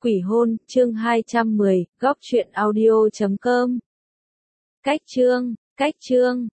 Quỷ hôn, chương 210, góc truyện audio.com. Cách chương.